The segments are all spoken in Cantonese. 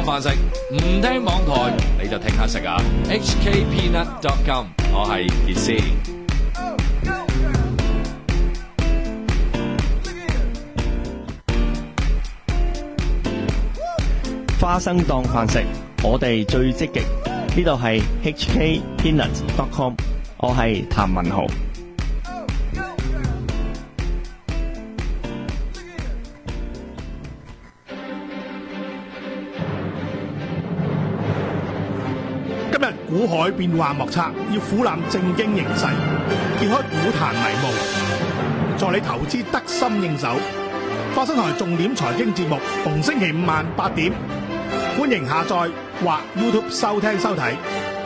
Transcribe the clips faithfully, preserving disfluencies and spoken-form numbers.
飯食，唔聽網台你就聽下食啊 ！H K Peanut dot com， 我係傑斯。 花生當飯食，我哋最積極。呢度係 H K Peanut dot com， 我係譚文豪。 今日股海變幻莫測，要俯瞰正經形勢，揭開股壇迷霧，助你投資得心應手。花生台重點財經節目，逢星期五晚八點，歡迎下載或 YouTube 收聽收睇。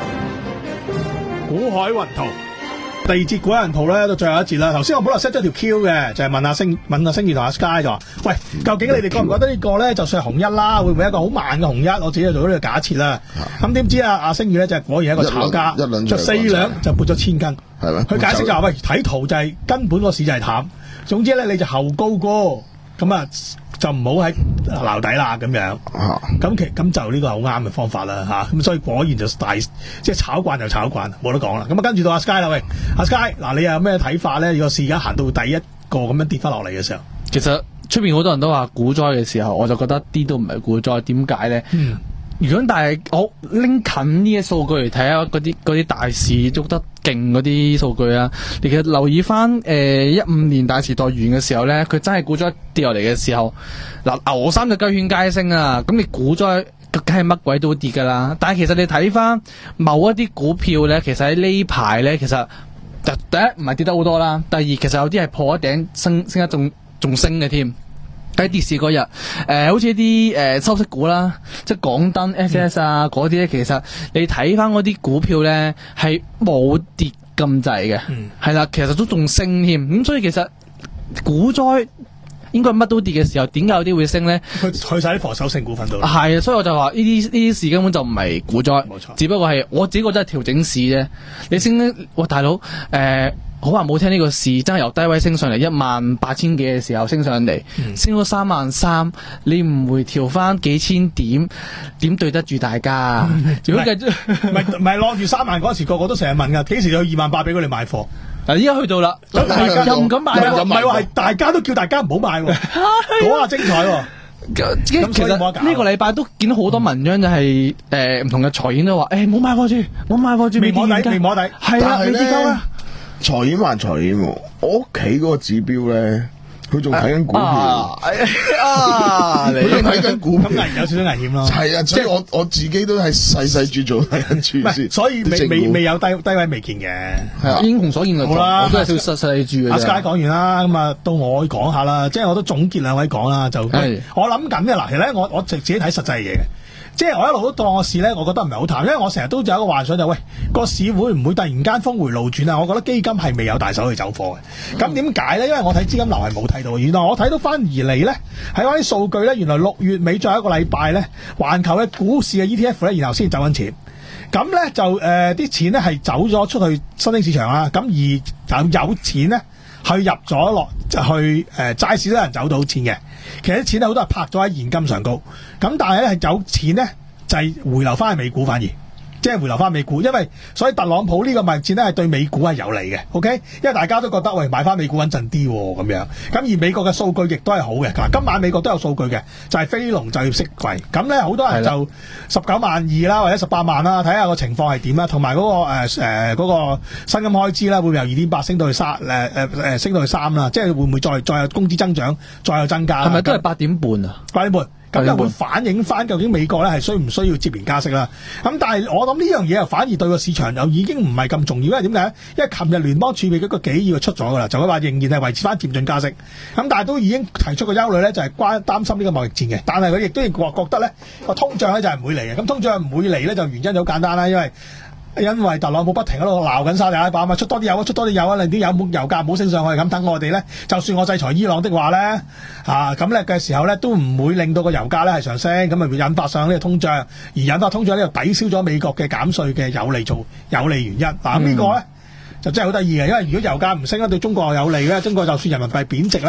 股海雲圖第二節股海雲圖咧，到最後一節啦。頭先我本來 set 咗條 Q 嘅，就係、是、問阿星、問阿星兒同阿 Sky 就話：喂，究竟你哋覺唔覺得呢個咧，就算係紅一啦，會唔會一個好慢嘅紅一？我自己就做咗呢個假設啦。咁點知啊，阿星兒咧就果然係一個炒家，就四兩就撥咗千斤。係咩？佢解釋就話：喂，睇圖就係、是、根本個市就係淡。總之咧，你就後高歌。咁啊，就唔好喺撈底啦，咁樣。咁其咁就呢個係好啱嘅方法啦，吓、啊。咁所以果然就大，即係炒慣就炒慣，冇得講啦。咁啊，跟住到阿 Sky 啦，喂，阿 Sky，嗱，你有咩睇法咧？如果市而家行到第一個咁樣跌翻落嚟嘅時候， 其實出邊好多人都話股災嘅時候，我就覺得啲都唔係股災。點解咧？嗯如果但係我拎近呢啲數據嚟睇下，嗰啲嗰啲大市喐得勁嗰啲數據啊，你其實留意翻誒一五年大時代完嘅時候咧，佢真係股災跌落嚟嘅時候，嗱牛三隻雞犬皆升啊，咁你股災梗係乜鬼都跌噶啦。但係其實你睇翻某一啲股票咧，其實喺呢排咧，其實第一唔係跌得好多啦，第二其實有啲係破一頂升升得仲仲升嘅添。喺跌市嗰日，誒、呃，好似啲誒收息股啦，即係港燈 S S 啊嗰啲咧，其實你睇翻嗰啲股票咧係冇跌咁滯嘅，係、嗯、啦，其實都仲升添。咁所以其實股災應該乜都跌嘅時候，點解有啲會升咧？ 去去晒啲防守性股份度。 係啊，所以我就話呢啲呢啲事根本就唔係股災，冇錯，只不過係我自己覺得係調整市啫。你升咧，哇大佬，誒、呃。好話冇聽，呢個市真係由低位升上嚟一萬八千幾嘅時候升上嚟，嗯、升到三萬三，你唔回調翻幾千點，點對得住大家？如果繼續唔係唔係攞住三萬嗰時，個個都成日問噶，幾時有二萬八俾佢哋買貨？ 嗱，依家去到啦， 大家又唔敢買， 唔係話係大家都叫大家唔好買，嗰下精彩喎！ 咁其實呢個禮拜都見到好多文章，就係誒唔同嘅財演都話，誒唔好買貨住，唔好買貨住， 未摸底，未摸底， 係啦，未跌夠啦。 財演還財演喎，我屋企嗰個指標咧，佢仲睇緊股票啊！啊你仲睇緊股票， 咁有少少危險咯。 係啊，所以我我自己都係細細注做睇緊住先。 所以未未未有低低位未見嘅。 係啊，英雄所見略同，我都係少細細注嘅。 阿 Sky 講完啦，咁啊到我講下啦，即係我都總結兩位講啦，就我諗緊嘅嗱，其實咧我我自己睇實際嘢嘅。即係我一路都當個市咧，我覺得唔係好淡，因為我成日都有一個幻想就係、喂個市會唔會突然間峰回路轉啊？我覺得基金係未有大手去走貨嘅。咁點解咧？因為我睇資金流係冇睇到嘅。原來我睇到翻而嚟咧，喺嗰啲數據咧，原來六月尾最後一個禮拜咧，環球嘅股市嘅 E T F 咧，然後先走緊錢。咁咧就誒啲、呃、錢咧係走咗出去新興市場啦。咁而就有錢咧去入咗落就去誒、呃、債市都有人走到錢嘅。其實啲錢咧好多係拍咗喺現金上高，咁但係咧係有錢咧就係、是、回流翻去美股，反而即係回流翻美股，因為所以特朗普呢個貿易戰咧係對美股係有利嘅 ，OK？因為大家都覺得喂買翻美股穩陣啲咁樣，咁而美國嘅數據亦都係好嘅。嗱，今晚美國都有數據嘅，就係、是、非農就業職位，咁咧好多人就十九萬二啦，或者十八萬啦，睇下個情況係點啦，同埋嗰個誒誒嗰個薪金開支啦，會唔會由二點八升到去三誒誒誒升到去三啦？即係會唔會再再有工資增長，再有增加？ 係咪都係八點半啊？ 八點半。咁又會反映翻究竟美國咧係需唔需要接連加息啦？咁但係我諗呢樣嘢又反而對個市場又已經唔係咁重要，因為點解？因為琴日聯邦儲備嗰個幾議出咗噶啦，就話仍然係維持翻漸進加息。咁但係都已經提出個憂慮咧，就係關擔心呢個貿易戰嘅。但係佢亦都覺覺得咧個通脹咧就係唔會嚟嘅。咁通脹唔會嚟咧就原因就好簡單啦，因為因為特朗普不停喺度鬧緊沙特阿拉伯啊嘛，出多啲油啊，出多啲油啊，令啲油油價唔好升上去。咁等我哋咧，就算我制裁伊朗的話咧，啊咁咧嘅時候咧，都唔會令到個油價咧係上升，咁咪會引發上呢個通脹，而引發通脹呢就抵消咗美國嘅減稅嘅有利做有利原因。嗱、啊，這個、呢個咧就真係好得意嘅，因為如果油價唔升咧，對中國有利咧，中國就算人民幣貶值咧，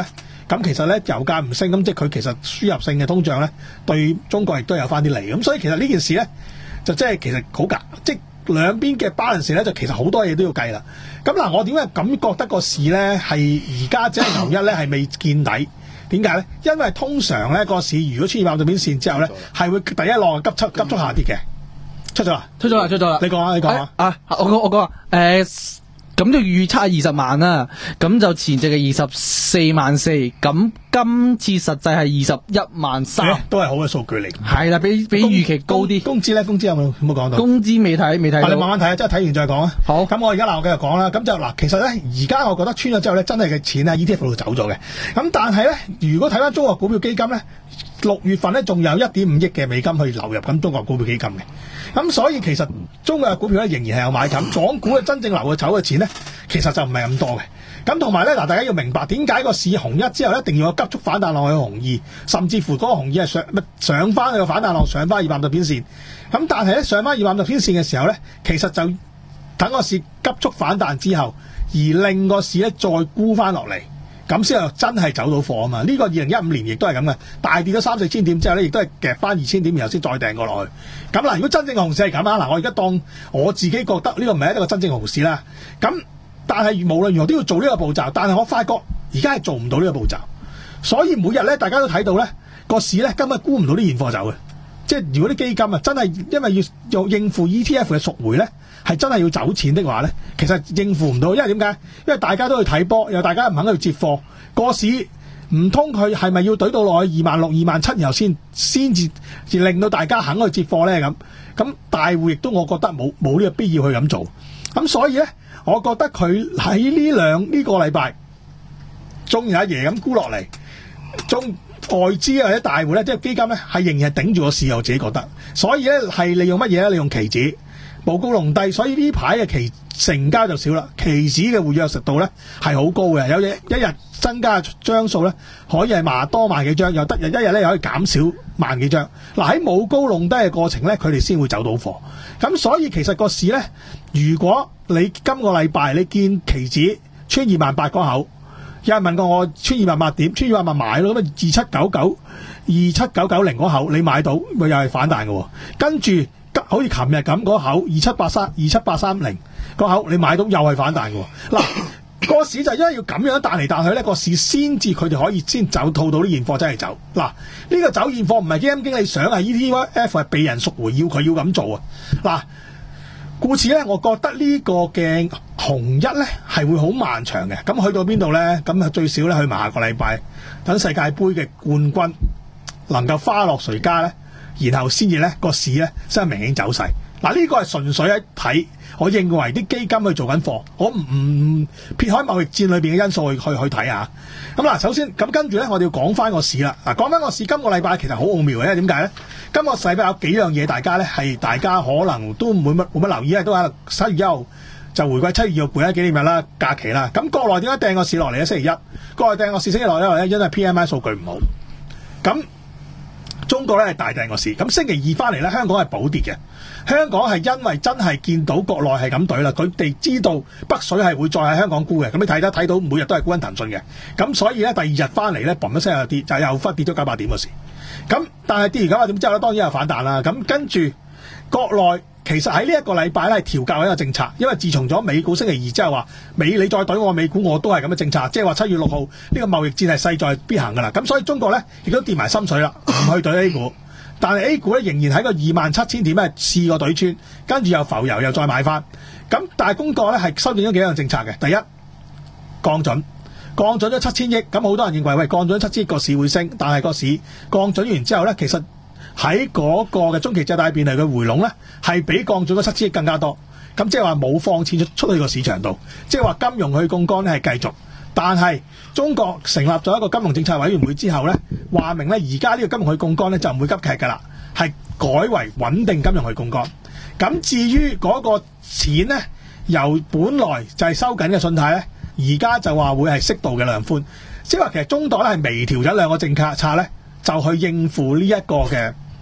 咁其實咧油價唔升，咁即係佢其實輸入性嘅通脹咧對中國亦都有翻啲利。咁所以其實呢件事咧就即係其實好夾，即係兩邊嘅 balance 咧就其實好多嘢都要計啦。咁嗱，我點解咁覺得個市咧係而家只係牛一咧係未見底？點解咧？因為通常咧個市如果出現百度片線之後咧，係會第一浪急速急速下跌嘅。出咗啦， 出咗啦，出咗啦。 你講啊，你講啊。 啊，我我我講啊，誒。咁就預測二十萬啦，咁就前值係二十四萬四，咁今次實際係二十一萬三， 都係好嘅數據嚟。 係啦，比比預期高啲。 工資咧，工資有冇有冇講到？ 工資未睇，未睇到。 你慢慢睇啊，即係睇完再講啊。 好。 咁我而家嗱，我繼續講啦。咁就嗱，其實咧，而家我覺得穿咗之後咧，真係嘅錢喺 E T F 度走咗嘅。咁但係咧，如果睇翻中國股票基金咧，六月份咧仲有一點五億嘅美金去流入緊中國股票基金嘅。咁所以其實中國嘅股票咧仍然係有買緊，港股嘅真正流嘅走嘅錢咧，其實就唔係咁多嘅。咁同埋咧嗱，大家要明白點解個市紅一之後一定要有急速反彈落去紅二，甚至乎嗰個紅二係上上翻去個反彈浪上翻二百五十天線。咁但係咧上翻二百五十天線嘅時候咧，其實就等個市急速反彈之後，而令個市咧再沽翻落嚟。咁先係真係走到貨啊嘛！呢、這個二零一五年亦都係咁嘅，大跌咗三四千點之後咧，亦都係夾翻二千點，然後先再掟過落去。咁嗱，如果真正嘅熊市係咁啊，嗱，我而家當我自己覺得呢個唔係一個真正熊市啦。咁但係無論如何都要做呢個步驟，但係我發覺而家係做唔到呢個步驟，所以每日咧大家都睇到咧個市咧根本沽唔到啲現貨走嘅。即係如果啲基金啊真係因為要要應付 E T F 嘅贖回咧，係真係要走錢的話咧，其實應付唔到，因為點解？因為大家都去睇波，又大家唔肯去接貨，個市唔通佢係咪要懟到落去二萬六、二萬七，然後先先至令到大家肯去接貨咧？咁咁大戶亦都我覺得冇冇呢個必要去咁做。咁所以咧，我覺得佢喺呢兩呢個禮拜，中有一爺咁沽落嚟，中。外資或者大戶咧，即係基金咧，係仍然係頂住個市，我自己覺得。所以咧，係利用乜嘢咧？利用期指，冇高隆低，所以呢排嘅期成交就少啦。期指嘅活躍程度咧係好高嘅，有嘢一日增加張數咧，可以係萬多萬幾張，又得日一日咧又可以減少萬幾張。嗱，喺冇高隆低嘅過程咧，佢哋先會走到貨。咁所以其實個市咧，如果你今個禮拜你見期指穿二萬八嗰口。有人問過我穿二萬八點，穿二萬八買咯，咁啊二七九九、二七九九零嗰口你買到，咪又係反彈嘅。跟住好似琴日咁嗰口二七八三、二七八三零嗰口你買到又係反彈嘅。嗱，個市就因為要咁樣彈嚟彈去咧，個市先至佢哋可以先走套到啲現貨真係走。嗱，呢、這個走現貨唔係基金經理想係 E T F 係被人贖回要佢要咁做啊。嗱。故此咧，我覺得呢個嘅紅一咧係會好漫長嘅。咁去到邊度咧？咁啊最少咧去埋下個禮拜，等世界盃嘅冠軍能夠花落誰家咧，然後先至咧個市咧先係明顯走勢。嗱，呢個係純粹一睇，我認為啲基金去做緊貨，我唔唔撇開貿易戰裏邊嘅因素去去去睇下。咁嗱，首先咁跟住咧，我哋要講翻個市啦。嗱，講翻個市，今個禮拜其實好奧妙嘅，因為點解咧？今個禮拜有幾樣嘢，大家咧係大家可能都唔會乜冇乜留意，因為都喺十一月一號就回歸七月二號回歸紀念日啦，假期啦。咁國內點解掟個市落嚟咧？星期一，國內掟個市星期六咧，因為 P M I 數據唔好。咁中國咧係大掟個市，咁星期二翻嚟咧，香港係補跌嘅。香港係因為真係見到國內係咁懟啦，佢哋知道北水係會再喺香港沽嘅，咁你睇得睇到每日都係沽緊騰訊嘅，咁所以咧第二日翻嚟咧，嘣一聲又跌，就又忽跌咗九百點個市。咁但係跌完九百點之後咧，當然有反彈啦。咁跟住國內其實喺呢一個禮拜咧係調校一個政策，因為自從咗美股星期二之後話美你再懟我美股我都係咁嘅政策，即係話七月六號呢個貿易戰係勢在必行噶啦。咁所以中國咧亦都跌埋心水啦，唔去懟 A 股。但係 A 股咧仍然喺個二萬七千點咧試過懟穿，跟住又浮油又再買翻。咁但係中國咧係修正咗幾樣政策嘅，第一降準，降準咗七千億，咁好多人認為喂降準七千億個市會升，但係個市降準完之後咧，其實喺嗰個嘅中期借貸便利嘅回籠咧係比降準咗七千億更加多。咁即係話冇放錢出出去個市場度，即係話金融去槓桿咧係繼續。但係中國成立咗一個金融政策委員會之後咧，話明咧而家呢個金融去槓桿咧就唔會急劇㗎啦，係改為穩定金融去槓桿。咁至於嗰個錢咧，由本來就係收緊嘅信貸咧，而家就話會係適度嘅量寬，即係話其實中國咧係微調咗兩個政策策咧，就去應付呢一個嘅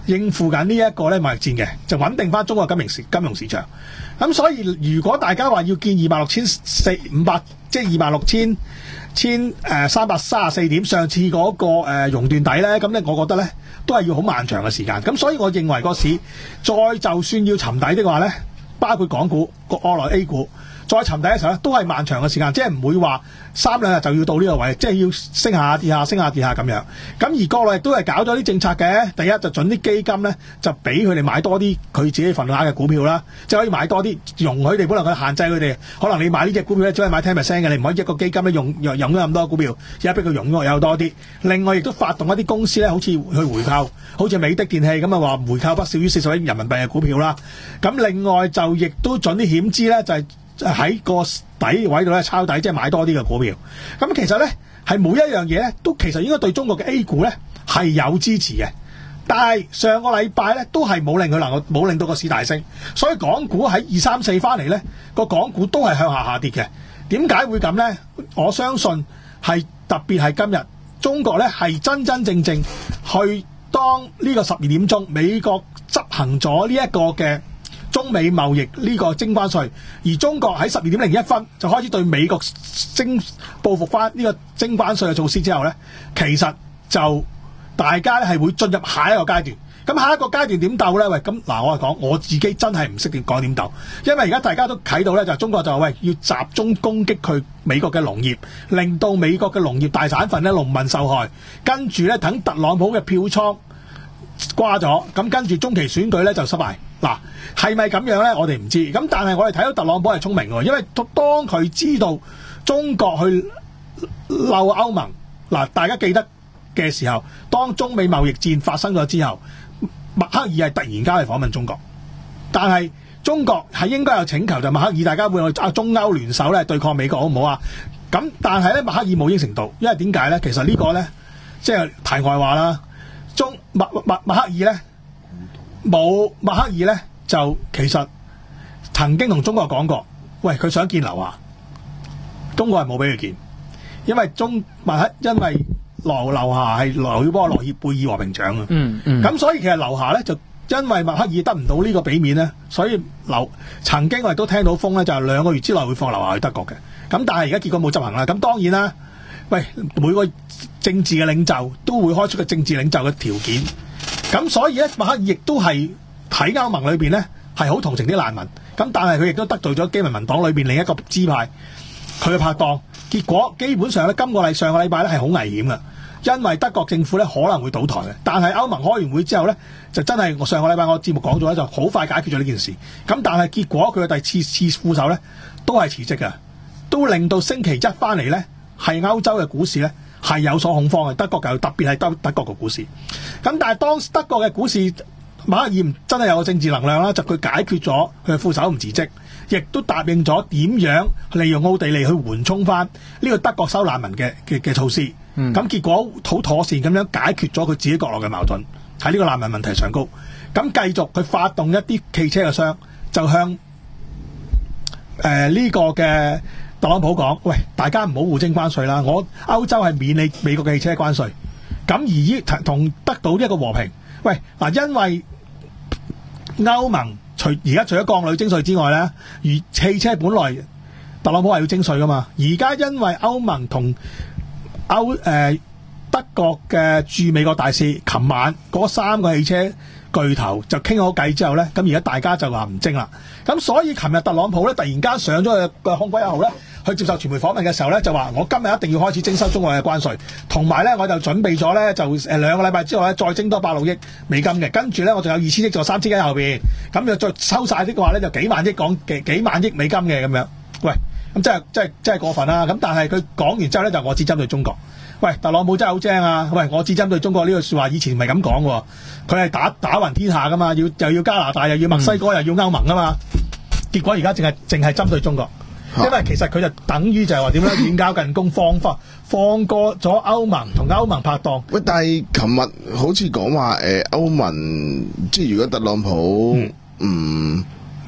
應付緊呢一個咧貿易戰嘅，就穩定翻中國金融市金融市場。咁所以如果大家話要見二萬六千四五百，即係二萬六千千誒三百三十四點，上次嗰、那個誒、呃、熔斷底咧，咁咧我覺得咧都係要好漫長嘅時間。咁所以我認為個市再就算要沉底的話咧，包括港股、個外來 A 股。再沉底嘅時候咧，都係漫長嘅時間，即係唔會話三兩日就要到呢個位，即係要升下跌下升下跌下咁樣。咁而國內亦都係搞咗啲政策嘅，第一就準啲基金咧就俾佢哋買多啲佢自己份額嘅股票啦，即係可以買多啲，容許佢哋本來佢限制佢哋，可能你買呢隻股票咧只可以買十 percent 嘅，你唔可以一個基金咧用用咗咁多股票，而家俾佢用咗有多啲。另外亦都發動一啲公司咧，好似去回購，好似美的電器咁啊，話回購不少於四十億人民幣嘅股票啦。咁另外就亦都準啲險資咧，就係、是。喺個底位度咧抄底，即係買多啲嘅股票。咁其實咧係每一樣嘢咧都其實應該對中國嘅 A 股咧係有支持嘅。但係上個禮拜咧都係冇令佢能夠冇令到個市大升，所以港股喺二三四翻嚟咧個港股都係向下下跌嘅。點解會咁咧？我相信係特別係今日中國咧係真真正正去當呢個十二點鐘美國執行咗呢一個嘅中美貿易呢個徵關稅，而中國喺十二點零一分就開始對美國徵報復翻呢個徵關稅嘅措施之後呢，其實就大家咧係會進入下一個階段。咁下一個階段點鬥呢？喂，咁嗱，我係講我自己真係唔識點講點鬥，因為而家大家都睇到呢，就中國就喂要集中攻擊佢美國嘅農業，令到美國嘅農業大省份呢農民受害，跟住呢，等特朗普嘅票倉瓜咗，咁跟住中期選舉呢就失敗。嗱，係咪咁樣呢？我哋唔知。咁但係我哋睇到特朗普係聰明喎，因為當佢知道中國去漏歐盟，嗱，大家記得嘅時候，當中美貿易戰發生咗之後，默克爾係突然間去訪問中國，但係中國係應該有請求，就默克爾大家會去啊中歐聯手咧對抗美國好唔好啊？咁但係咧默克爾冇應承到，因為點解咧？其實呢個咧即係題外話啦。中默默默克爾咧冇默克爾咧就其實曾經同中國講過，喂，佢想見劉霞，中國係冇俾佢見，因為中默克因為劉劉霞係劉曉波羅協貝爾和平獎啊，嗯嗯，咁所以其實劉霞咧就因為默克爾得唔到呢個俾面咧，所以劉曾經我亦都聽到風咧，就係兩個月之內會放劉霞去德國嘅，咁但係而家結果冇執行啦，咁當然啦。喂，每個政治嘅領袖都會開出個政治領袖嘅條件，咁所以咧，默克爾亦都係喺歐盟裏邊咧係好同情啲難民，咁但係佢亦都得罪咗基民民黨裏邊另一個支派佢嘅拍檔，結果基本上咧今個禮上個禮拜咧係好危險嘅，因為德國政府咧可能會倒台嘅，但係歐盟開完會之後咧就真係我上個禮拜我節目講咗咧就好快解決咗呢件事，咁但係結果佢嘅第次次副手咧都係辭職嘅，都令到星期一翻嚟咧。係歐洲嘅股市咧係有所恐慌嘅，德國就特別係德德國嘅股市。咁但係當德國嘅股市默克爾真係有個政治能量啦，就佢解決咗佢嘅副手唔辭職，亦都答應咗點樣利用奧地利去緩衝翻呢個德國收難民嘅嘅嘅措施。咁、嗯、結果好妥善咁樣解決咗佢自己國內嘅矛盾喺呢個難民問題上高。咁繼續佢發動一啲汽車嘅商，就向誒呢、呃這個嘅。特朗普講：喂，大家唔好互徵關稅啦！我歐洲係免你美國嘅汽車關稅，咁而依同得到呢一個和平。喂，嗱，因為歐盟除而家除咗鋼鋁徵稅之外咧，而汽車本來特朗普係要徵稅噶嘛，而家因為歐盟同歐誒、呃、德國嘅駐美國大使，琴晚嗰三個汽車巨頭就傾好計之後咧，咁而家大家就話唔徵啦。咁所以琴日特朗普咧突然間上咗去個空軍一號咧。去接受傳媒訪問嘅時候咧，就話我今日一定要開始徵收中國嘅關稅，同埋咧我就準備咗咧就誒兩個禮拜之後咧再徵多百六億美金嘅，跟住咧我仲有二千億仲有三千億喺後邊，咁就再收晒啲嘅話咧就幾萬億港幾幾萬億美金嘅咁樣。喂，咁真係真係真係過分啦！咁但係佢講完之後咧就我只針對中國。喂，特朗普真係好精啊！喂，我只針對中國呢句説話以前唔係咁講喎，佢係打打暈天下噶嘛，要又要加拿大又要墨西哥又要歐盟啊嘛，結果而家淨係淨係針對中國。因為其實佢就等於就係話點咧，遠交近攻，放放放過咗歐盟同歐盟拍檔。 喂，但係琴日好似講話誒歐盟，即係如果特朗普唔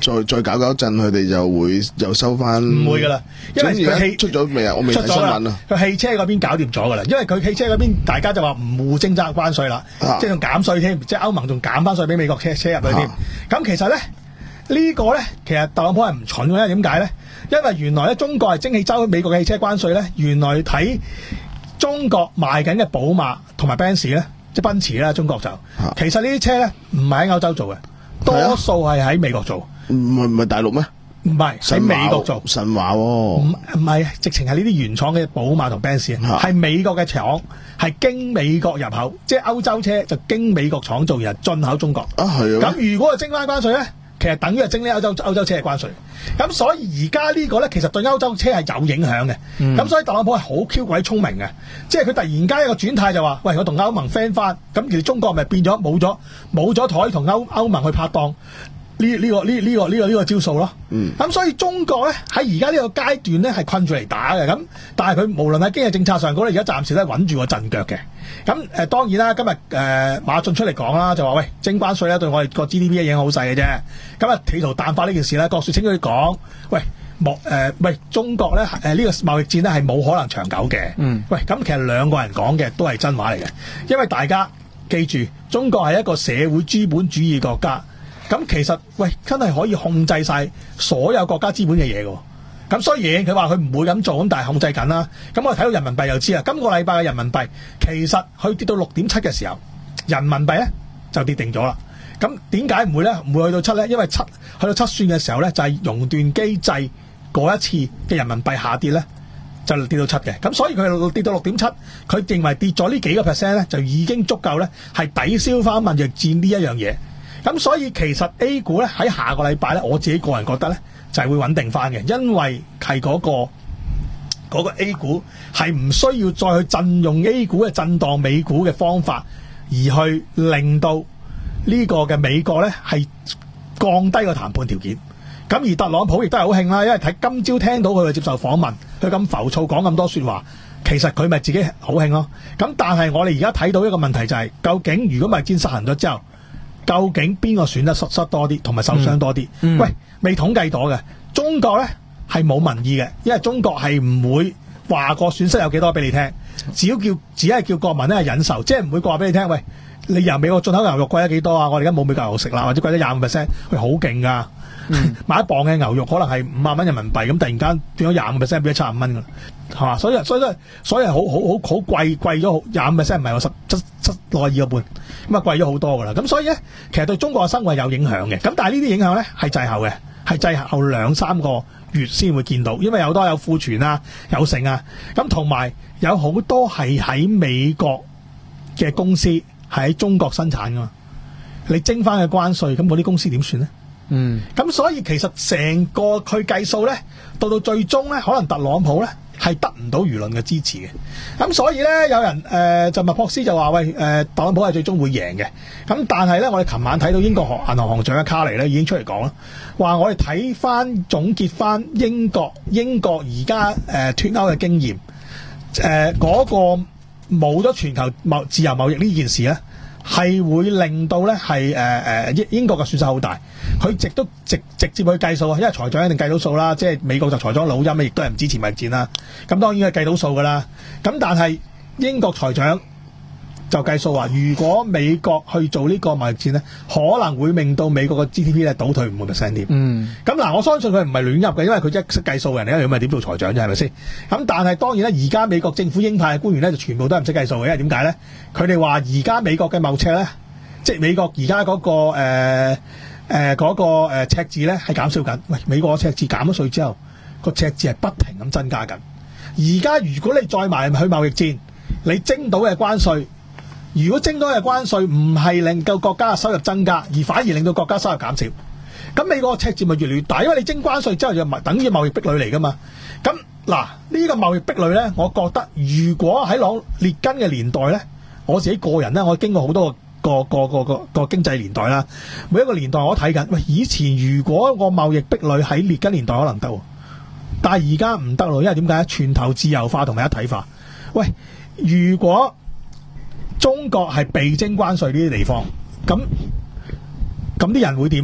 再再搞搞震，佢哋就會又收翻。 唔會噶啦，因為佢汽出咗未啊？我未睇新聞啊。 佢汽車嗰邊搞掂咗噶啦，因為佢汽車嗰邊大家就話唔互徵爭關稅啦，啊、即係仲減稅添，即係歐盟仲減翻稅俾美國車車入去添。咁、啊、其實咧呢、呢個咧，其實特朗普係唔蠢嘅，因為點解咧？因為原來咧中國係蒸汽洲美國嘅汽車關稅咧，原來睇中國賣緊嘅寶馬同埋 Benz 咧，即係奔馳啦，中國就、啊、其實呢啲車咧唔係喺歐洲做嘅。多數係喺美國做， 唔係唔係大陸咩？ 唔係喺美國做， 神話喎， 唔唔係，直情係呢啲原廠嘅寶馬同 Benz 係美國嘅廠，係經美國入口，即係歐洲車就經美國廠做，然後進口中國。啊係啊，咁如果係徵翻關稅咧，其實等於係徵呢歐洲歐洲車嘅關稅。咁所以而家呢個咧，其實對歐洲車係有影響嘅。咁、嗯、所以特朗普係好 Q 鬼聰明嘅，即係佢突然間一個轉態就話：喂，我同歐盟 friend 翻，咁其實中國咪變咗冇咗冇咗台同歐歐盟去拍檔呢呢、呢個呢呢、呢個呢、呢個呢、呢個招數咯。咁、嗯、所以中國咧喺而家呢個階段咧係困住嚟打嘅。咁但係佢無論喺經濟政策上嗰咧，而家暫時都係穩住個陣腳嘅。咁誒、呃、當然啦，今日誒、呃、馬駿出嚟講啦，就話喂，徵關稅咧對我哋個 G D P 嘅影響好細嘅啫。咁啊企圖淡化呢件事咧，郭樹清佢講，喂莫誒喂中國咧誒呢、呃這個貿易戰咧係冇可能長久嘅。嗯，喂咁其實兩個人講嘅都係真話嚟嘅，因為大家記住中國係一個社會資本主義國家，咁其實喂真係可以控制晒所有國家資本嘅嘢嘅。咁雖然佢話佢唔會咁做，咁但係控制緊啦。咁我睇到人民幣就知啦。今個禮拜嘅人民幣其實佢跌到六點七嘅時候，人民幣咧就跌定咗啦。咁點解唔會咧？唔會去到七咧？因為七去到七算嘅時候咧，就係熔斷機制嗰一次嘅人民幣下跌咧，就跌到七嘅。咁所以佢跌到六點七，佢認為跌咗呢幾個 percent 咧，就已經足夠咧係抵消翻貿易戰呢一樣嘢。咁所以其實 A 股咧喺下個禮拜咧，我自己個人覺得咧就係會穩定翻嘅，因為係嗰個嗰個 A 股係唔需要再去震用 A 股嘅震盪美股嘅方法，而去令到呢個嘅美國咧係降低個談判條件。咁而特朗普亦都係好興啦，因為睇今朝聽到佢去接受訪問，佢咁浮躁講咁多說話，其實佢咪自己好興咯。咁但係我哋而家睇到一個問題就係、是，究竟如果貿易戰實行咗之後，究竟邊個損得失失多啲，同埋受傷多啲？嗯嗯、喂，未統計到嘅。中國咧係冇民意嘅，因為中國係唔會話個損失有幾多俾你聽，只要叫只係叫國民咧係忍受，即係唔會話俾你聽。喂，你由美國進口牛肉貴咗幾多啊？我哋而家冇美國牛肉食啦，或者貴咗廿五 percent，喂好勁噶！嗯、買一磅嘅牛肉可能係五萬蚊人民幣，咁突然間變咗廿五 percent，變咗七十五蚊噶，係嘛？所以所以所以係好好好好貴貴咗好廿五 percent，唔係話十七七六十二個半，咁啊貴咗好多噶啦。咁所以咧，其實對中國嘅生活係有影響嘅。咁但係呢啲影響咧係滯後嘅，係滯後兩三個月先會見到，因為有好多有庫存啊，有剩啊，咁同埋有好多係喺美國嘅公司係喺中國生產噶嘛，你徵翻嘅關稅，咁嗰啲公司點算咧？嗯，咁所以其實成個佢計數咧，到到最終咧，可能特朗普咧係得唔到輿論嘅支持嘅。咁所以咧，有人誒、呃、就麥珀斯就話喂，誒、呃、特朗普係最終會贏嘅。咁但係咧，我哋琴晚睇到英國銀行行長嘅卡尼咧已經出嚟講啦，話我哋睇翻總結翻英國英國而家誒脫歐嘅經驗，誒、呃、嗰、那個冇咗全球貿自由貿易呢件事咧，係會令到咧係誒誒英英國嘅損失好大。佢直都直直接去計數啊，因為財長一定計到數啦。即係美國就財長老陰咧，亦都係唔支持貿易戰啦。咁當然係計到數噶啦。咁但係英國財長就計數話，如果美國去做呢個貿易戰咧，可能會令到美國嘅 G D P 咧倒退五個 percent 添。嗯。咁嗱，我相信佢唔係亂入嘅，因為佢一識計數嘅人嚟，咁咪點做財長啫？係咪先？咁但係當然咧，而家美國政府鷹派嘅官員咧，就全部都係唔識計數嘅，因為點解咧？佢哋話而家美國嘅貿赤咧，即係美國而家嗰個誒。呃誒嗰、呃那個、呃、赤字咧係減少緊，喂，美國嘅赤字減咗稅之後，個赤字係不停咁增加緊。而家如果你再埋去貿易戰，你徵到嘅關稅，如果徵到嘅關稅唔係令到國家嘅收入增加，而反而令到國家收入減少，咁美國嘅赤字咪越嚟越大，因為你徵關稅之後就等於貿易壁壘嚟噶嘛。咁嗱，呢、這個貿易壁壘咧，我覺得如果喺朗列根嘅年代咧，我自己個人咧，我經過好多個。個個個個個經濟年代啦，每一個年代我睇緊，喂，以前如果個貿易壁壘喺列根年代可能得，但係而家唔得咯，因為點解？全球自由化同埋一體化。喂，如果中國係被徵關稅呢啲地方，咁咁啲人會點咧？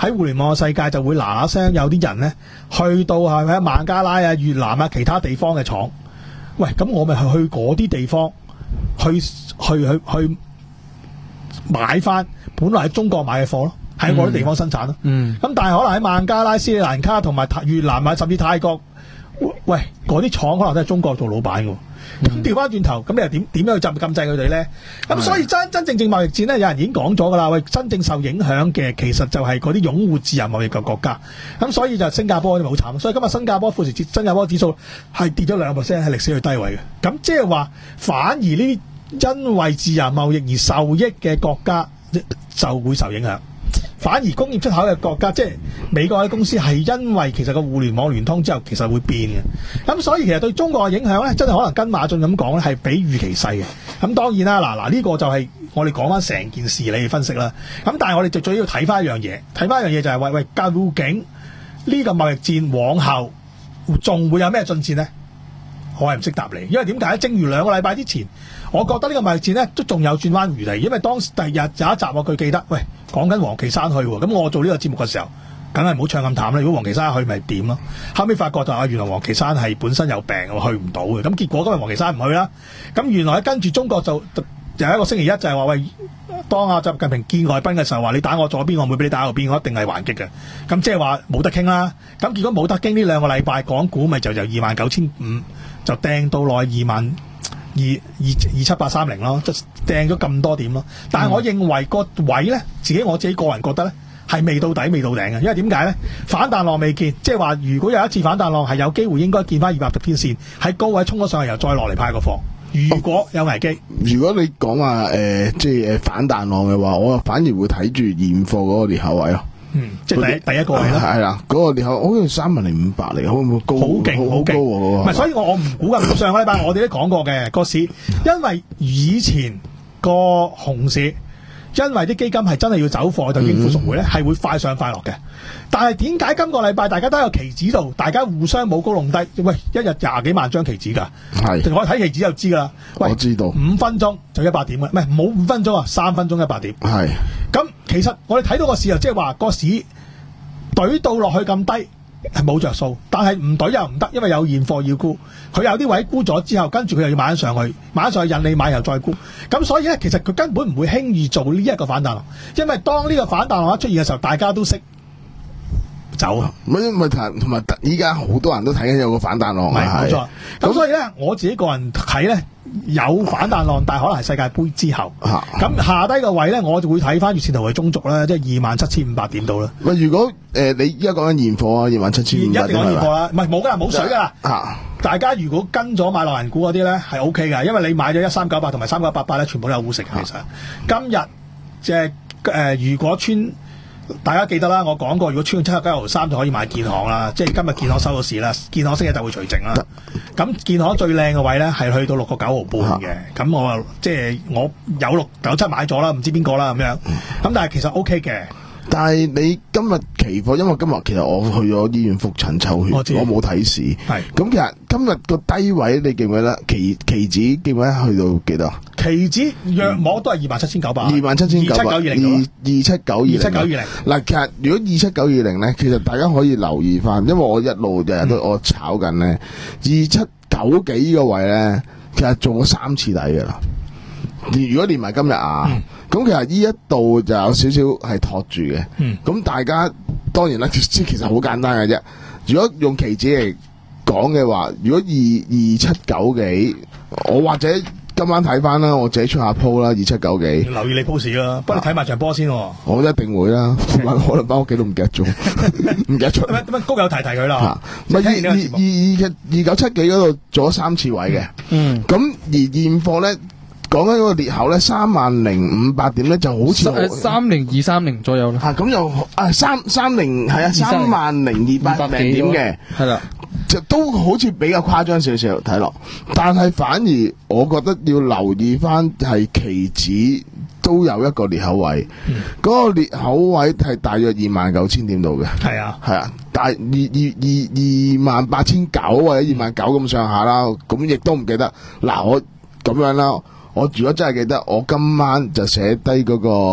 喺互聯網嘅世界就會嗱嗱聲有啲人咧去到係咪孟加拉啊、越南啊其他地方嘅廠，喂，咁我咪去去嗰啲地方去去去去買翻本來喺中國買嘅貨咯，喺嗰啲地方生產咯。嗯，咁但係可能喺孟加拉、斯里蘭卡同埋越南啊，甚至泰國，喂，嗰啲廠可能都係中國做老闆嘅。咁調翻轉頭，咁你又點點樣去禁禁制佢哋咧？咁所以真真正正貿易戰咧，有人已經講咗噶啦。喂，真正受影響嘅其實就係嗰啲擁護自由貿易嘅國家。咁所以就新加坡嗰啲好慘。所以今日新加坡富時指新加坡指數係跌咗兩個 percent，係歷史最低位嘅。咁即係話，反而呢啲因為自由貿易而受益嘅國家就會受影響。反而工業出口嘅國家，即係美國嘅公司，係因為其實個互聯網聯通之後，其實會變嘅。咁所以其實對中國嘅影響咧，真係可能跟馬駿咁講咧，係比預期細嘅。咁當然啦，嗱嗱呢個就係我哋講翻成件事嚟分析啦。咁但係我哋最最要睇翻一樣嘢，睇翻一樣嘢就係、是、喂喂，究竟呢個貿易戰往後仲會有咩進展呢？我係唔識答你，因為點解？正如兩個禮拜之前，我覺得呢個貿易戰咧都仲有轉彎餘地，因為當時第日有一集我佢記得，喂，講緊王岐山去喎，咁我做呢個節目嘅時候，梗係唔好唱咁淡啦。如果王岐山去咪點咯？後尾發覺就啊，原來王岐山係本身有病，去唔到嘅。咁結果今日王岐山唔去啦。咁原來跟住中國就有一個星期一就係話喂，當阿習近平見外賓嘅時候話，你打我左邊，我唔會俾你打右邊，我一定係還擊嘅。咁即係話冇得傾啦。咁結果冇得傾，呢兩個禮拜港股咪就由二萬九千五就掟到落二萬二二二七八三零咯，即係掟咗咁多點咯。但係我認為個位咧，自己我自己個人覺得咧係未到底、未到頂嘅，因為點解咧？反彈浪未見，即係話如果有一次反彈浪係有機會應該見翻二百十天線喺高位衝咗上去，又再落嚟派個貨。如果有危機， 哦、如果你講話誒，即係誒反彈浪嘅話，我反而會睇住現貨嗰個裂口位咯。 嗯，即係第一第一個位啦， 係啦，嗰、嗰個裂口好似三萬零五百嚟，好唔好高？好勁，好高喎！唔係，所以我我唔估㗎。上個禮拜我哋都講過嘅個市，因為以前個熊市，因為啲基金係真係要走貨就應付贖回咧，係、嗯、會快上快落嘅。但係點解今個禮拜大家都喺個期指度，大家互相冇高弄低？喂，一日廿幾萬張期指㗎，係，我睇期指就知㗎啦。我知道，五分鐘就一百點嘅，唔係冇五分鐘啊，三分鐘一百點。係，咁其實我哋睇到個市又即係話個市懟到落去咁低係冇着數，但係唔懟又唔得，因為有現貨要沽。佢有啲位沽咗之後，跟住佢又要買上去，買上去引你買又再沽。咁所以咧，其實佢根本唔會輕易做呢一個反彈浪，因為當呢個反彈浪一出現嘅時候，大家都識走啊！ 咪咪同埋依家好多人都睇緊有個反彈浪， 係冇錯。咁所以咧，我自己個人睇咧有反彈浪，但係可能係世界盃之後。咁、啊、下低個位咧，我就會睇翻月線圖嘅中軸啦，即係二萬七千五百點到啦。 喂，如果誒、呃、你依家講緊現貨啊，二萬七千五百點， 一定講現貨啦，唔係冇噶啦，冇水噶啦。 啊！ 大家如果跟咗買內銀股嗰啲咧，係 O K 嘅，因為你買咗一三九八同埋三九八八咧，全部都有股息嘅。其實、啊、今日即係誒，如果穿。大家記得啦，我講過，如果穿七十九毫三就可以買建行啦，即係今日建行收到市啦，建行星期就會除淨啦。咁建行最靚嘅位咧係去到六個九毫半嘅，咁我即係我有六九七買咗啦，唔知邊個啦咁樣。咁但係其實 O K 嘅。 但係你今日期貨，因為今日其實我去咗醫院復診抽血，我冇睇市。係咁，其實今日個低位你記唔記得？期期指記唔記得去到幾多？期指約摸都係二萬七千九百，二萬七千九百，二二七九二零，二七九二零。嗱，其實如果二七九二零咧，其實大家可以留意翻，因為我一路日日都我炒緊咧，二七九幾呢個位咧，其實做咗三次底噶啦。如果連埋今日啊，咁、嗯、其實呢一度就有少少係托住嘅。咁、嗯、大家當然啦，其實好簡單嘅啫。如果用期指嚟講嘅話，如果二二七九幾，我或者今晚睇翻啦，我自己出下鋪啦，二七九幾。 留意你鋪市啦，不過你睇埋場波先、哦。我一定會啦，可能翻屋企都唔記得咗，唔記得咗。 點解高友提提佢啦？ 唔係二二二二二九七幾嗰度做咗三次位嘅。嗯。咁而現貨咧。講緊嗰個裂口咧，三萬零五百點咧，就好似三零二三零左右啦。 吓咁又啊三三零係啊三萬零二百零點嘅，係啦，就都好似比較誇張少少睇落。但係反而我覺得要留意翻係期指都有一個裂口位，嗰、嗯嗰個裂口位係大約二萬九千點度嘅。係啊係啊，但係二二二二萬八千九或者二萬九咁上下啦。咁亦都唔記得嗱，我咁樣啦。我如果真係記得，我今晚就寫低嗰個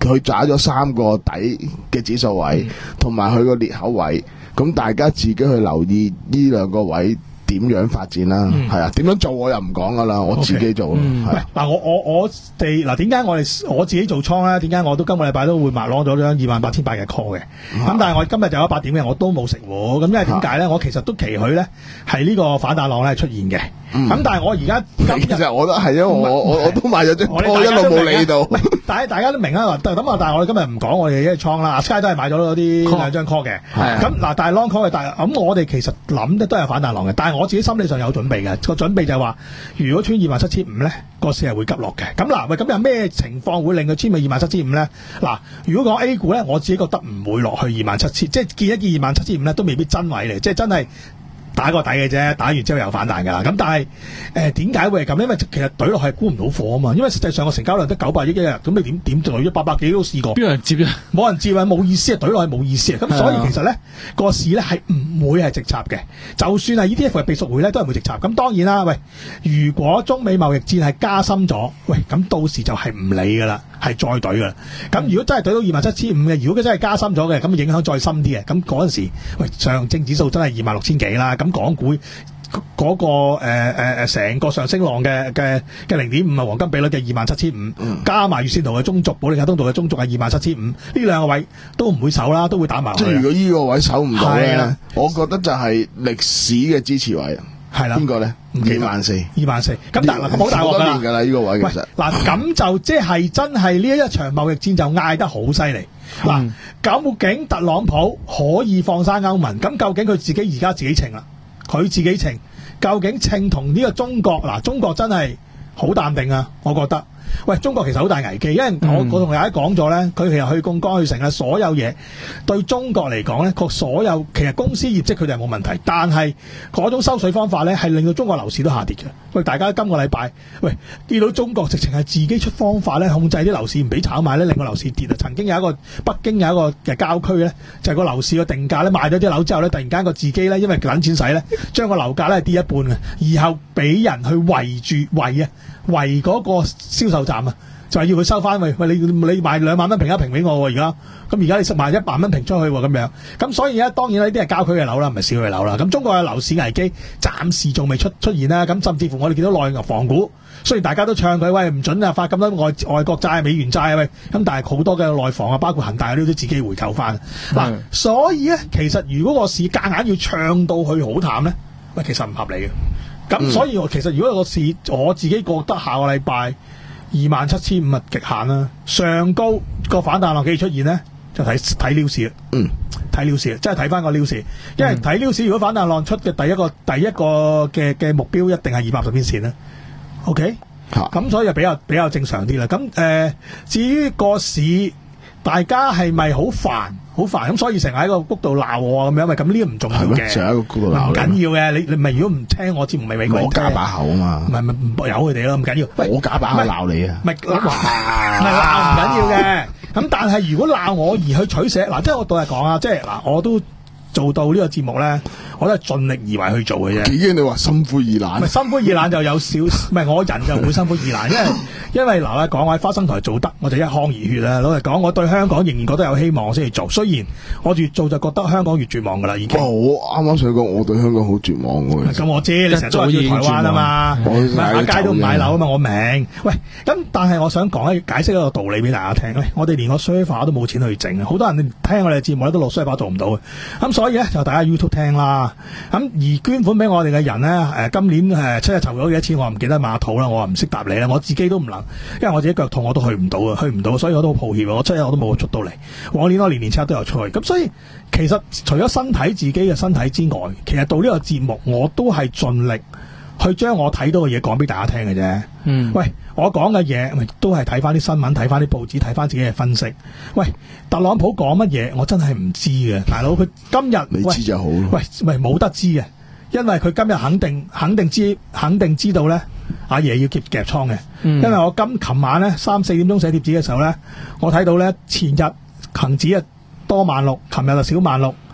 佢揸咗三個底嘅指數位，同埋佢個裂口位，咁大家自己去留意呢兩個位點樣發展啦，係、嗯、啊，點樣做我又唔講噶啦，我自己做。嗱、 嗯啊，我我我哋嗱，點解我哋我自己做倉咧？點解我都今個禮拜都會買攞咗張二萬八千八嘅 call 嘅？咁、啊、但係我今日就有一百點嘅，我都冇食喎。咁因為點解咧？我其實都期許咧係呢個反彈浪咧出現嘅。咁、嗯、但係我而家其實我都係因為我我我都買咗張，我一路冇理到。 但係大家都明啊，咁啊，但係我哋今日唔講我哋嘅倉啦。Sky 都係買咗嗰啲兩張 call 嘅。咁嗱，但係 long call 嘅，但係咁我哋其實諗嘅都係反彈浪嘅。但係我自己心理上有準備嘅，個準備就係話，如果穿二萬七千五咧，個市係會急落嘅。咁嗱，喂，咁有咩情況會令佢穿去二萬七千五咧？嗱，如果講 A 股咧，我自己覺得唔會落去二萬七千，即係見一見二萬七千五咧，都未必真位嚟，即係真係。打個底嘅啫，打完之後又反彈㗎啦。咁但係誒點解會係咁？因為其實懟落係沽唔到貨啊嘛。因為實際上個成交量得九百億一日，咁你點點懟咗八百幾都試過？邊有人接啊？冇人接啊，冇意思啊，懟落去冇意思啊。咁所以其實咧個市咧係唔會係直插嘅。就算係 E T F 係被贖回咧，都係會直插。咁當然啦，喂，如果中美貿易戰係加深咗，喂，咁到時就係唔理㗎啦，係再懟㗎啦。咁如果真係懟到二萬七千五嘅，如果佢真係加深咗嘅，咁影響再深啲嘅，咁嗰陣時，喂，上證指數真係二萬六千幾啦。咁港股嗰、那個誒誒誒成個上升浪嘅嘅嘅零點五係黃金比率嘅二萬七千五，加埋月線圖嘅中軸，保利加通道嘅中軸係二萬七千五，呢兩個位都唔會守啦，都會打埋。即係如果呢個位守唔到咧，我覺得就係歷史嘅支持位。係啦，邊個咧？二萬四，二萬四。咁但係咁好大鑊㗎啦，㗎啦呢個位其實。嗱咁就即係真係呢一場貿易戰就嗌得好犀利。嗱、嗯，究竟特朗普可以放生歐盟？咁究竟佢自己而家自己稱啦？佢自己稱，究竟稱同呢個中國嗱？中國真係好淡定啊！我覺得，喂，中國其實好大危機，因為我、嗯、我同大家講咗咧，佢其實去槓桿去成嘅所有嘢，對中國嚟講咧，佢所有其實公司業績佢哋係冇問題，但係嗰種收水方法咧係令到中國樓市都下跌嘅。喂，大家今個禮拜喂見到中國直情係自己出方法咧控制啲樓市唔俾炒賣咧，令個樓市跌啊！曾經有一個北京有一個嘅郊區咧，就係、是、個樓市嘅定價咧賣咗啲樓之後咧，突然間個自己咧因為撚錢使咧，將個樓價咧跌一半嘅，然後俾人去圍住圍啊！圍嗰個銷售站啊，就係要佢收翻喂喂，你你賣兩萬蚊平一平俾我喎，而家咁而家你賣一萬蚊平出去喎，咁樣咁所以咧，當然呢啲係郊區嘅樓啦，唔係市區嘅樓啦。咁中國嘅樓市危機暫時仲未出出現啦。咁甚至乎我哋見到內銀房股，雖然大家都唱佢喂唔準啊，發咁多外外國債、美元債啊喂，咁但係好多嘅內房啊，包括恒大嗰啲都自己回購翻。嗱，所以咧，其實如果個市夾硬要唱到去好淡咧，喂，其實唔合理嘅。咁、嗯、所以我其實如果個市我自己覺得下個禮拜二萬七千五係極限啦，上高個反彈浪幾出現咧，就睇睇溜市啦。嗯，睇溜市，即係睇翻個溜市，因為睇溜市如果反彈浪出嘅第一個第一個嘅嘅目標一定係二百十天線啦。OK，咁所以就比較比較正常啲啦。咁誒、呃，至於個市大家係咪好煩？好煩咁，所以成日喺個谷度鬧我咁樣，咪咁呢個唔重要嘅，成日喺個谷度鬧唔緊要嘅。你你咪如果唔聽我節目，咪美國我假把口啊嘛，唔係咪由佢哋咯，唔緊要。我假把口鬧你啊，咪鬧咪鬧唔緊要嘅。咁但係如果鬧我而去取捨，嗱，即係我到日講啊，即係嗱，我都做到呢個節目咧，我都係盡力而為去做嘅啫。已經你話心灰意冷，唔係心灰意冷就有少，唔係我人就會心灰意冷，因為因為嗱，講我喺花生台做得，我就一腔熱血啊！老實講，我對香港仍然覺得有希望，我先去做。雖然我越做就覺得香港越絕望噶啦，已經。我啱啱想講，我對香港好絕望嘅。咁我知，你成日都話要台灣啊嘛，買街都唔買樓啊嘛，我明。喂，咁但係我想講咧，解釋一個道理俾大家聽咧。我哋連個 server 都冇錢去整，好多人聽我哋嘅節目咧都落 server 做唔到嘅。咁所以咧就大家 YouTube 聽啦。咁而捐款俾我哋嘅人咧，誒今年誒七日籌咗幾多錢，我唔記得馬肚啦，我話唔識答你啦，我自己都唔能，因為我自己腳痛，我都去唔到啊，去唔到，所以我都好抱歉，我七日我都冇出到嚟。往年我年年七日都有出去，咁所以其實除咗身體自己嘅身體之外，其實到呢個節目我都係盡力去將我睇到嘅嘢講俾大家聽嘅啫。嗯，喂，我講嘅嘢都係睇翻啲新聞，睇翻啲報紙，睇翻自己嘅分析。喂，特朗普講乜嘢，我真係唔知嘅，大佬佢今日你知就好。喂，喂，冇得知嘅，因為佢今日肯定肯定知肯定知道咧，阿爺要夾夾倉嘅。嗯，因為我今琴晚咧三四點鐘寫貼紙嘅時候咧，我睇到咧前日恒指啊多萬六，琴日就少萬六。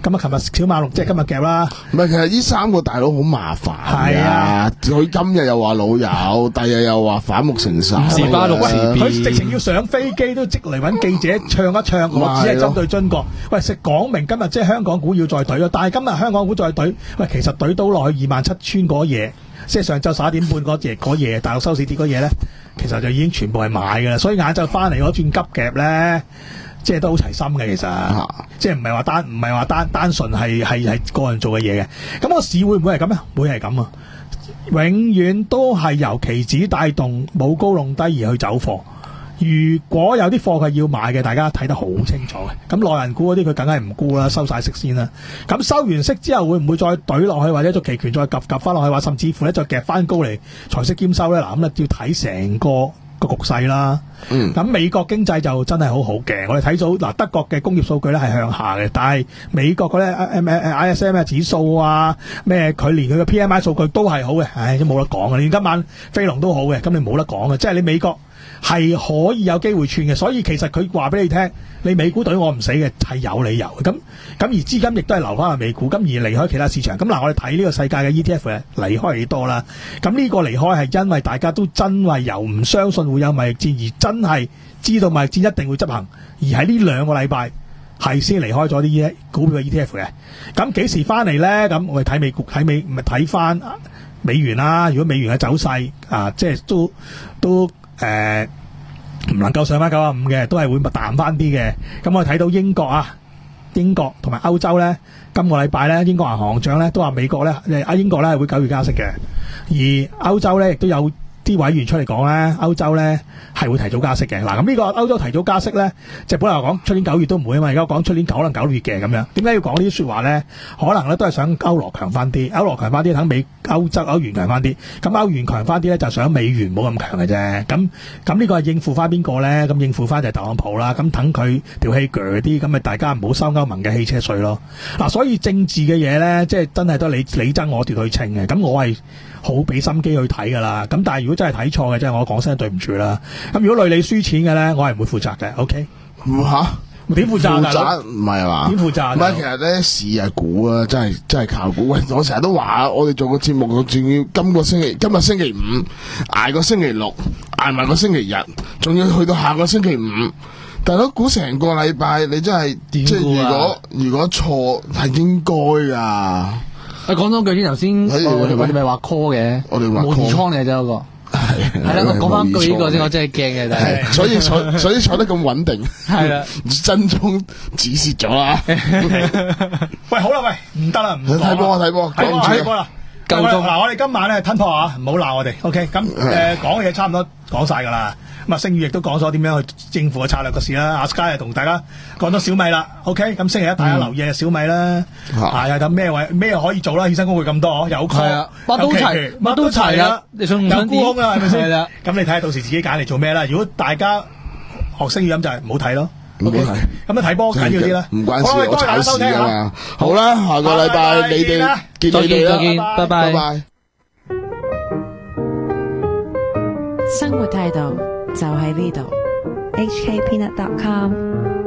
咁啊，琴日小馬六即係今日夾啦。 唔係，其實呢三個大佬好麻煩。係啊，佢今日又話老友，第日又話反目成仇。 時巴六時變， 佢直情要上飛機都即嚟揾記者唱一唱，我只係針對中國。喂，食講明今日即係香港股要再懟咯，但係今日香港股再懟，喂，其實懟到落去二萬七穿嗰嘢，即係上晝十一點半嗰夜嗰夜大陸收市跌嗰嘢咧，其實就已經全部係買㗎啦。所以晏晝翻嚟嗰轉急夾咧。即係都好齊心嘅，其實，啊、即係唔係話單唔係話單單純係係係個人做嘅嘢嘅。咁個市會唔會係咁咧？會係咁啊！永遠都係由期指帶動，冇高弄低而去走貨。如果有啲貨佢要買嘅，大家睇得好清楚嘅。咁內銀股嗰啲佢梗係唔沽啦，收晒息先啦。咁收完息之後會唔會再懟落去，或者做期權再夾夾翻落去，或甚至乎咧再夾翻高嚟財息兼收咧？嗱，咁啊要睇成個。個局勢啦，咁、嗯、美國經濟就真係好好嘅。我哋睇到嗱，德國嘅工業數據咧係向下嘅，但係美國嗰啲 I S M 嘅指數啊，咩佢連佢嘅 P M I 數據都係好嘅，唉，都冇得講嘅。連今晚飛龍都好嘅，咁你冇得講嘅，即係你美國係可以有機會串嘅。所以其實佢話俾你聽，你美股對我唔死嘅係有理由嘅。咁咁而資金亦都係留翻去美股，咁而離開其他市場。咁嗱，我哋睇呢個世界嘅 E T F 離開幾多啦？咁呢個離開係因為大家都真係由唔相信會有貿易戰，而真係知道貿易戰一定會執行，而喺呢兩個禮拜係先離開咗啲股票嘅 E T F 嘅。咁幾時翻嚟咧？咁我哋睇美股，睇美咪睇翻美元啦。如果美元嘅走勢啊，即係都都誒。呃唔能夠上翻九十五嘅，都係會彈翻啲嘅。咁我哋睇到英國啊，英國同埋歐洲咧，今個禮拜咧，英國銀行長咧都話美國咧，啊英國咧係會九月加息嘅，而歐洲咧亦都有啲委員出嚟講咧，歐洲咧係會提早加息嘅。嗱，咁呢個歐洲提早加息咧，即係本來講出年九月都唔會啊嘛，而家講出年可能九月嘅咁樣。點解要講呢啲說話咧？可能咧都係想歐羅強翻啲，歐羅強翻啲，等美歐洲歐元強翻啲。咁歐元強翻啲咧，就想美元冇咁強嘅啫。咁咁呢個係應付翻邊個咧？咁應付翻就係特朗普啦。咁等佢條氣鋸啲，咁咪大家唔好收歐盟嘅汽車稅咯。嗱，所以政治嘅嘢咧，即係真係都你你爭我奪去稱嘅。咁我係好俾心機去睇噶啦。咁但係如果真係睇錯嘅，即係我講聲對唔住啦。咁如果累你輸錢嘅咧，我係唔會負責嘅。O K， 吓點負責？負責唔係嘛？ 點負責？ 唔係，其實咧市係估啊，真係真係靠估。喂，我成日都話，我哋做個節目，我仲要今個星期今日星期五挨個星期六，挨埋個星期日，仲要去到下個星期五。大佬估成個禮拜，你真係即係如果如果錯係應該噶。啊， 講多句先，頭先我哋咪話 call 嘅， 我哋話模擬倉嚟啫嗰個。係係啦，我講翻句呢個先，我真係驚嘅，但係所以坐所以坐得咁穩定， 係啦， 真宗指示咗啦。 喂，好啦，喂，唔得啦，唔睇波啊，睇波， 睇波睇波啦。夠鐘嗱，我哋今晚咧吞破啊，唔好鬧我哋。OK，咁誒講嘅嘢差唔多講晒噶啦。咁啊，星宇亦都講咗點樣去應付嘅策略嘅事啦。阿 Sky 又同大家講咗小米啦。OK，咁星期一大家留意下小米啦。係啊，咁咩位咩可以做啦？衍生工具咁多，有係啊，乜都齊，乜都齊啦。你想唔想沽空啊？係咪先？係啦。咁你睇下到時自己揀嚟做咩啦？如果大家學星宇飲就係唔好睇咯。 唔好睇。咁啊睇波緊要啲啦。 唔關事，我炒市啊嘛。好啦，下個禮拜你哋見你哋啦。 再見，拜拜。 拜拜。 生活態度就喺呢度 ，H K Peanut dot com。